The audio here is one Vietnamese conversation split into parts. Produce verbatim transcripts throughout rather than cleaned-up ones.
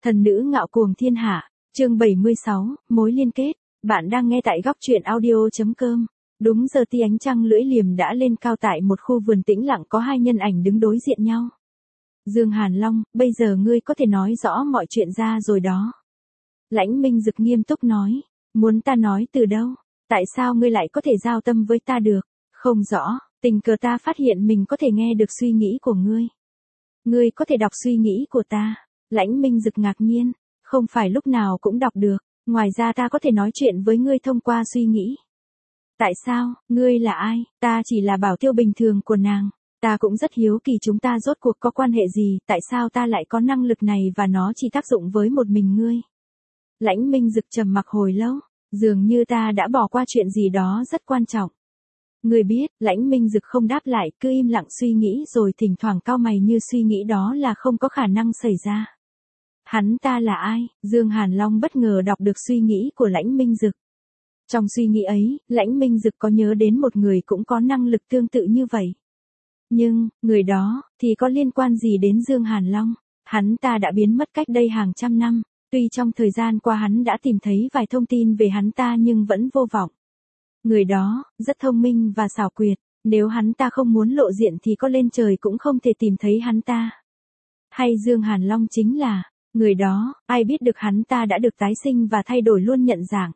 Thần nữ ngạo cuồng thiên hạ, chương bảy mươi sáu, mối liên kết. Bạn đang nghe tại góc truyện audio.com. Đúng giờ tia ánh trăng lưỡi liềm đã lên cao tại một khu vườn tĩnh lặng, có hai nhân ảnh đứng đối diện nhau. Dương Hàn Long, bây giờ ngươi có thể nói rõ mọi chuyện ra rồi đó. Lãnh Minh Dực nghiêm túc nói, muốn ta nói từ đâu? Tại sao ngươi lại có thể giao tâm với ta được? Không rõ, tình cờ ta phát hiện mình có thể nghe được suy nghĩ của ngươi. Ngươi có thể đọc suy nghĩ của ta. Lãnh Minh Dực ngạc nhiên, không phải lúc nào cũng đọc được, ngoài ra ta có thể nói chuyện với ngươi thông qua suy nghĩ. Tại sao, ngươi là ai? Ta chỉ là bảo tiêu bình thường của nàng. Ta cũng rất hiếu kỳ chúng ta rốt cuộc có quan hệ gì, tại sao ta lại có năng lực này và nó chỉ tác dụng với một mình ngươi. Lãnh Minh Dực trầm mặc hồi lâu, dường như ta đã bỏ qua chuyện gì đó rất quan trọng. Ngươi biết, Lãnh Minh Dực không đáp lại, cứ im lặng suy nghĩ rồi thỉnh thoảng cau mày như suy nghĩ đó là không có khả năng xảy ra. Hắn ta là ai? Dương Hàn Long bất ngờ đọc được suy nghĩ của Lãnh Minh Dực. Trong suy nghĩ ấy, Lãnh Minh Dực có nhớ đến một người cũng có năng lực tương tự như vậy. Nhưng, người đó, thì có liên quan gì đến Dương Hàn Long? Hắn ta đã biến mất cách đây hàng trăm năm, tuy trong thời gian qua hắn đã tìm thấy vài thông tin về hắn ta nhưng vẫn vô vọng. Người đó, rất thông minh và xảo quyệt, nếu hắn ta không muốn lộ diện thì có lên trời cũng không thể tìm thấy hắn ta. Hay Dương Hàn Long chính là người đó, ai biết được hắn ta đã được tái sinh và thay đổi luôn nhận dạng.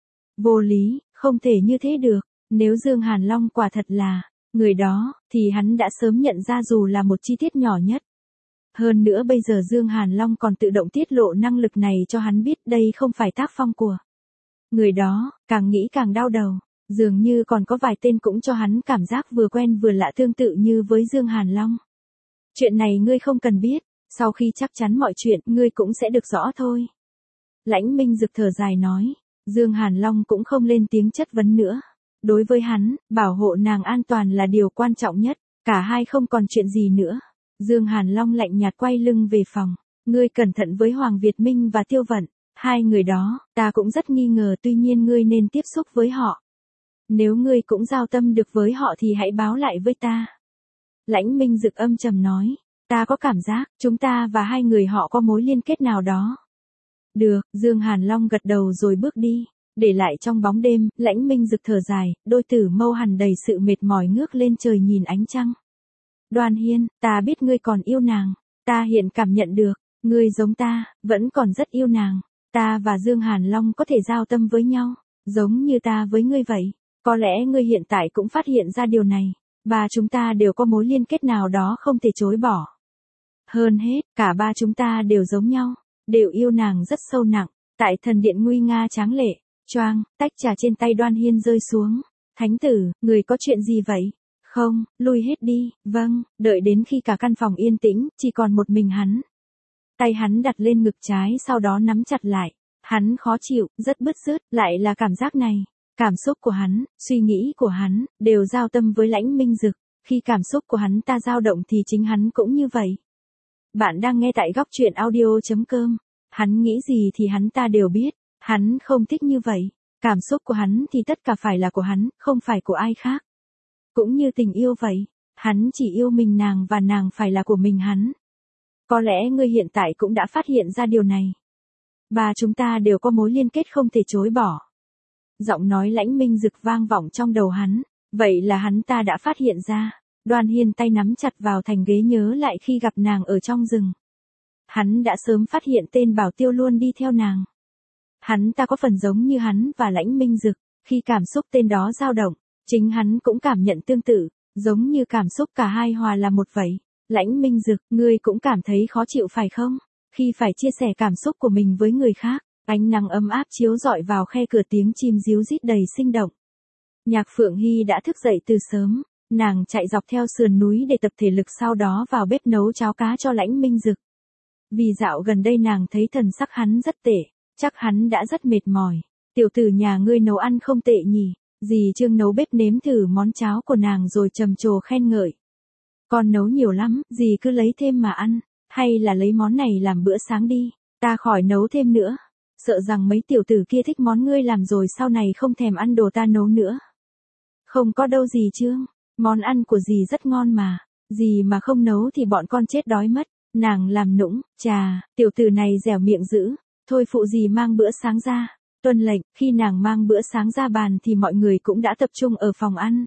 Vô lý, không thể như thế được, nếu Dương Hàn Long quả thật là người đó, thì hắn đã sớm nhận ra dù là một chi tiết nhỏ nhất. Hơn nữa bây giờ Dương Hàn Long còn tự động tiết lộ năng lực này cho hắn biết, đây không phải tác phong của người đó. Càng nghĩ càng đau đầu, dường như còn có vài tên cũng cho hắn cảm giác vừa quen vừa lạ tương tự như với Dương Hàn Long. Chuyện này ngươi không cần biết, sau khi chắc chắn mọi chuyện ngươi cũng sẽ được rõ thôi. Lãnh Minh Dực thở dài nói, Dương Hàn Long cũng không lên tiếng chất vấn nữa. Đối với hắn, bảo hộ nàng an toàn là điều quan trọng nhất, cả hai không còn chuyện gì nữa. Dương Hàn Long lạnh nhạt quay lưng về phòng, ngươi cẩn thận với Hoàng Việt Minh và Tiêu Vận, hai người đó, ta cũng rất nghi ngờ, tuy nhiên ngươi nên tiếp xúc với họ. Nếu ngươi cũng giao tâm được với họ thì hãy báo lại với ta. Lãnh Minh Dực âm trầm nói, ta có cảm giác, chúng ta và hai người họ có mối liên kết nào đó. Được, Dương Hàn Long gật đầu rồi bước đi, để lại trong bóng đêm. Lãnh Minh Dực thở dài, đôi tử mâu hằn đầy sự mệt mỏi ngước lên trời nhìn ánh trăng. Đoan Hiên, ta biết ngươi còn yêu nàng, ta hiện cảm nhận được, ngươi giống ta, vẫn còn rất yêu nàng. Ta và Dương Hàn Long có thể giao tâm với nhau, giống như ta với ngươi vậy. Có lẽ ngươi hiện tại cũng phát hiện ra điều này, ba chúng ta đều có mối liên kết nào đó không thể chối bỏ. Hơn hết, cả ba chúng ta đều giống nhau, đều yêu nàng rất sâu nặng. Tại thần điện nguy nga tráng lệ, choang, tách trà trên tay Đoan Hiên rơi xuống. Thánh tử, người có chuyện gì vậy? Không, lui hết đi. Vâng, đợi đến khi cả căn phòng yên tĩnh, chỉ còn một mình hắn. Tay hắn đặt lên ngực trái sau đó nắm chặt lại. Hắn khó chịu, rất bứt rứt, lại là cảm giác này. Cảm xúc của hắn, suy nghĩ của hắn, đều giao tâm với Lãnh Minh Dực. Khi cảm xúc của hắn ta dao động thì chính hắn cũng như vậy. Bạn đang nghe tại góc truyện audio.com. Hắn nghĩ gì thì hắn ta đều biết. Hắn không thích như vậy. Cảm xúc của hắn thì tất cả phải là của hắn, không phải của ai khác. Cũng như tình yêu vậy. Hắn chỉ yêu mình nàng và nàng phải là của mình hắn. Có lẽ ngươi hiện tại cũng đã phát hiện ra điều này. Ba chúng ta đều có mối liên kết không thể chối bỏ. Giọng nói Lãnh Minh Dực vang vọng trong đầu hắn. Vậy là hắn ta đã phát hiện ra. Đoan Hiên tay nắm chặt vào thành ghế nhớ lại khi gặp nàng ở trong rừng. Hắn đã sớm phát hiện tên bảo tiêu luôn đi theo nàng. Hắn ta có phần giống như hắn và Lãnh Minh Dực, khi cảm xúc tên đó dao động, chính hắn cũng cảm nhận tương tự, giống như cảm xúc cả hai hòa là một vậy. Lãnh Minh Dực, ngươi cũng cảm thấy khó chịu phải không? Khi phải chia sẻ cảm xúc của mình với người khác. Ánh nắng ấm áp chiếu rọi vào khe cửa, tiếng chim ríu rít đầy sinh động. Nhạc Phượng Hy đã thức dậy từ sớm, nàng chạy dọc theo sườn núi để tập thể lực, sau đó vào bếp nấu cháo cá cho Lãnh Minh Dực. Vì dạo gần đây nàng thấy thần sắc hắn rất tệ, chắc hắn đã rất mệt mỏi. Tiểu tử nhà ngươi nấu ăn không tệ nhỉ? Dì Trương nấu bếp nếm thử món cháo của nàng rồi trầm trồ khen ngợi. Con nấu nhiều lắm, dì cứ lấy thêm mà ăn, hay là lấy món này làm bữa sáng đi, ta khỏi nấu thêm nữa. Sợ rằng mấy tiểu tử kia thích món ngươi làm rồi sau này không thèm ăn đồ ta nấu nữa. Không có đâu dì Trương, món ăn của dì rất ngon mà, dì mà không nấu thì bọn con chết đói mất. Nàng làm nũng, chà, tiểu tử này dẻo miệng dữ, thôi phụ gì mang bữa sáng ra. Tuân lệnh, khi nàng mang bữa sáng ra bàn thì mọi người cũng đã tập trung ở phòng ăn.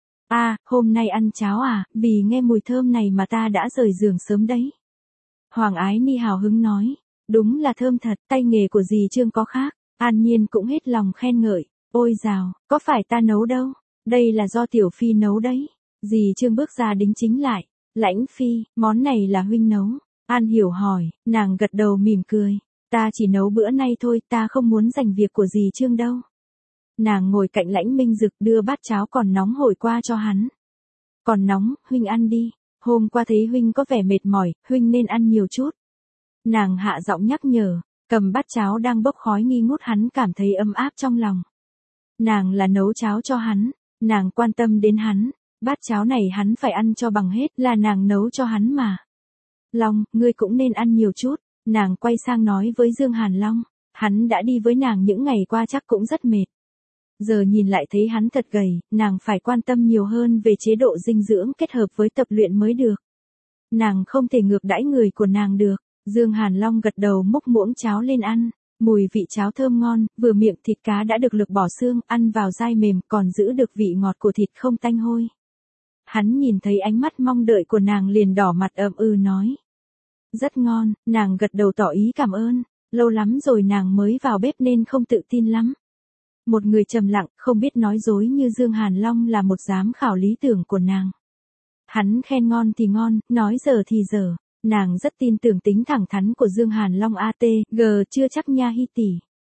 À, hôm nay ăn cháo à, vì nghe mùi thơm này mà ta đã rời giường sớm đấy. Hoàng Ái Ni hào hứng nói, đúng là thơm thật, tay nghề của dì Trương có khác. An Nhiên cũng hết lòng khen ngợi, ôi dào, có phải ta nấu đâu, đây là do Tiểu Phi nấu đấy. Dì Trương bước ra đính chính lại, Lãnh Phi, món này là huynh nấu. An Hiểu hỏi, nàng gật đầu mỉm cười, ta chỉ nấu bữa nay thôi, ta không muốn giành việc của dì Trương đâu. Nàng ngồi cạnh Lãnh Minh Dực đưa bát cháo còn nóng hổi qua cho hắn. Còn nóng, huynh ăn đi, hôm qua thấy huynh có vẻ mệt mỏi, huynh nên ăn nhiều chút. Nàng hạ giọng nhắc nhở, cầm bát cháo đang bốc khói nghi ngút hắn cảm thấy ấm áp trong lòng. Nàng là nấu cháo cho hắn, nàng quan tâm đến hắn, bát cháo này hắn phải ăn cho bằng hết, là nàng nấu cho hắn mà. Long, ngươi cũng nên ăn nhiều chút, nàng quay sang nói với Dương Hàn Long, hắn đã đi với nàng những ngày qua chắc cũng rất mệt. Giờ nhìn lại thấy hắn thật gầy, nàng phải quan tâm nhiều hơn về chế độ dinh dưỡng kết hợp với tập luyện mới được. Nàng không thể ngược đãi người của nàng được. Dương Hàn Long gật đầu múc muỗng cháo lên ăn, mùi vị cháo thơm ngon, vừa miệng thịt cá đã được lược bỏ xương, ăn vào dai mềm, còn giữ được vị ngọt của thịt không tanh hôi. Hắn nhìn thấy ánh mắt mong đợi của nàng liền đỏ mặt ậm ừ nói. Rất ngon, nàng gật đầu tỏ ý cảm ơn, lâu lắm rồi nàng mới vào bếp nên không tự tin lắm. Một người trầm lặng, không biết nói dối như Dương Hàn Long là một giám khảo lý tưởng của nàng. Hắn khen ngon thì ngon, nói dở thì dở. Nàng rất tin tưởng tính thẳng thắn của Dương Hàn Long a tê giê chưa chắc nha hi tỷ.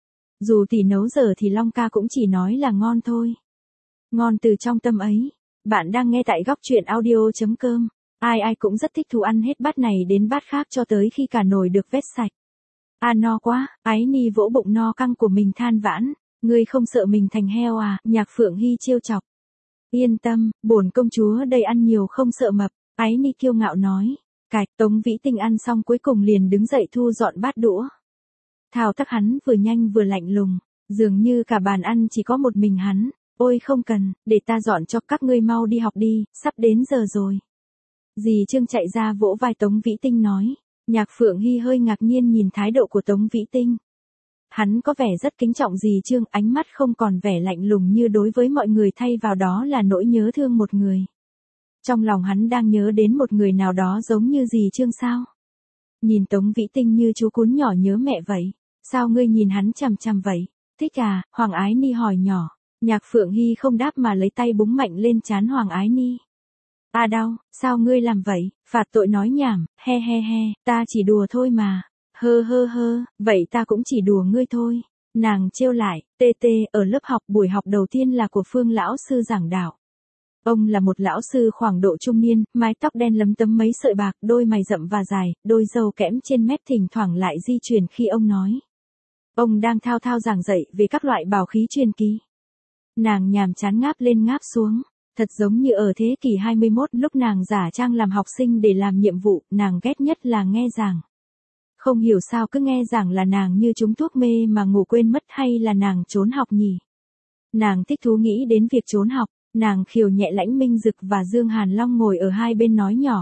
Dù tỷ nấu dở thì Long ca cũng chỉ nói là ngon thôi. Ngon từ trong tâm ấy. Bạn đang nghe tại góc truyện audio chấm com. Ai ai cũng rất thích thú ăn hết bát này đến bát khác cho tới khi cả nồi được vét sạch. À no quá, Ái Ni vỗ bụng no căng của mình than vãn. Ngươi không sợ mình thành heo à, Nhạc Phượng Hy trêu chọc. Yên tâm, bổn công chúa đây ăn nhiều không sợ mập, Ái Ni kiêu ngạo nói. Cạch, Tống Vĩ Tinh ăn xong cuối cùng liền đứng dậy thu dọn bát đũa. Thao tác hắn vừa nhanh vừa lạnh lùng, dường như cả bàn ăn chỉ có một mình hắn. Ôi không cần, để ta dọn cho các ngươi mau đi học đi, sắp đến giờ rồi. Dì Trương chạy ra vỗ vai Tống Vĩ Tinh nói. Nhạc Phượng Hy hơi ngạc nhiên nhìn thái độ của Tống Vĩ Tinh. Hắn có vẻ rất kính trọng dì Trương, ánh mắt không còn vẻ lạnh lùng như đối với mọi người, thay vào đó là nỗi nhớ thương một người. Trong lòng hắn đang nhớ đến một người nào đó giống như dì Trương sao? Nhìn Tống Vĩ Tinh như chú cún nhỏ nhớ mẹ vậy. Sao ngươi nhìn hắn chằm chằm vậy? Thích à? Hoàng Ái Ni hỏi nhỏ. Nhạc Phượng Hy không đáp mà lấy tay búng mạnh lên trán Hoàng Ái Ni. À đau, sao ngươi làm vậy? Phạt tội nói nhảm, he he he, ta chỉ đùa thôi mà. Hơ hơ hơ, vậy ta cũng chỉ đùa ngươi thôi. Nàng trêu lại, tê tê, ở lớp học buổi học đầu tiên là của Phương lão sư giảng đạo. Ông là một lão sư khoảng độ trung niên, mái tóc đen lấm tấm mấy sợi bạc, đôi mày rậm và dài, đôi râu kẽm trên mép thỉnh thoảng lại di chuyển khi ông nói. Ông đang thao thao giảng dạy về các loại bảo khí truyền kỳ. Nàng nhàm chán ngáp lên ngáp xuống, thật giống như ở thế kỷ hai mươi mốt lúc nàng giả trang làm học sinh để làm nhiệm vụ, nàng ghét nhất là nghe giảng. Không hiểu sao cứ nghe giảng là nàng như trúng thuốc mê mà ngủ quên mất, hay là nàng trốn học nhỉ? Nàng thích thú nghĩ đến việc trốn học. Nàng khiều nhẹ Lãnh Minh Dực và Dương Hàn Long ngồi ở hai bên nói nhỏ.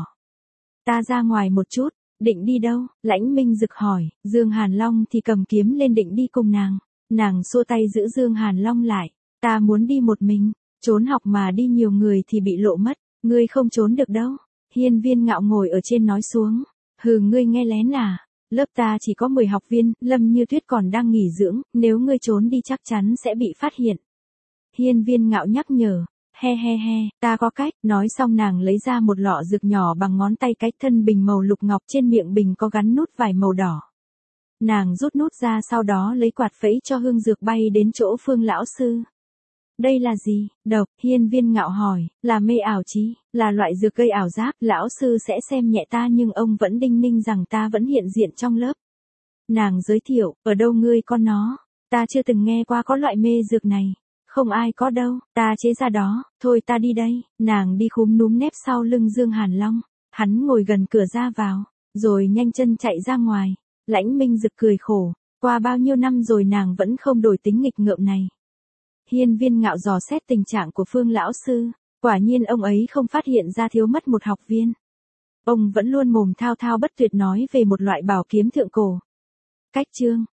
Ta ra ngoài một chút, định đi đâu? Lãnh Minh Dực hỏi, Dương Hàn Long thì cầm kiếm lên định đi cùng nàng. Nàng xua tay giữ Dương Hàn Long lại. Ta muốn đi một mình, trốn học mà đi nhiều người thì bị lộ mất, ngươi không trốn được đâu. Hiên Viên Ngạo ngồi ở trên nói xuống. Hừ, ngươi nghe lén à? Lớp ta chỉ có mười học viên, Lâm Như Tuyết còn đang nghỉ dưỡng, nếu ngươi trốn đi chắc chắn sẽ bị phát hiện. Hiên Viên Ngạo nhắc nhở. He he he, ta có cách. Nói xong nàng lấy ra một lọ dược nhỏ bằng ngón tay, cái thân bình màu lục ngọc, trên miệng bình có gắn nút vải màu đỏ. Nàng rút nút ra, sau đó lấy quạt phẩy cho hương dược bay đến chỗ Phương lão sư. Đây là gì? Độc. Hiên Viên Ngạo hỏi. Là mê ảo trí, là loại dược gây ảo giác. Lão sư sẽ xem nhẹ ta nhưng ông vẫn đinh ninh rằng ta vẫn hiện diện trong lớp. Nàng giới thiệu, ở đâu ngươi có nó? Ta chưa từng nghe qua có loại mê dược này. Không ai có đâu, ta chế ra đó, thôi ta đi đây. Nàng đi khúm núm nép sau lưng Dương Hàn Long. Hắn ngồi gần cửa ra vào, rồi nhanh chân chạy ra ngoài. Lãnh Minh Dực cười khổ, qua bao nhiêu năm rồi nàng vẫn không đổi tính nghịch ngợm này. Hiên Viên Ngạo dò xét tình trạng của Phương lão sư, quả nhiên ông ấy không phát hiện ra thiếu mất một học viên. Ông vẫn luôn mồm thao thao bất tuyệt nói về một loại bảo kiếm thượng cổ. Cách chương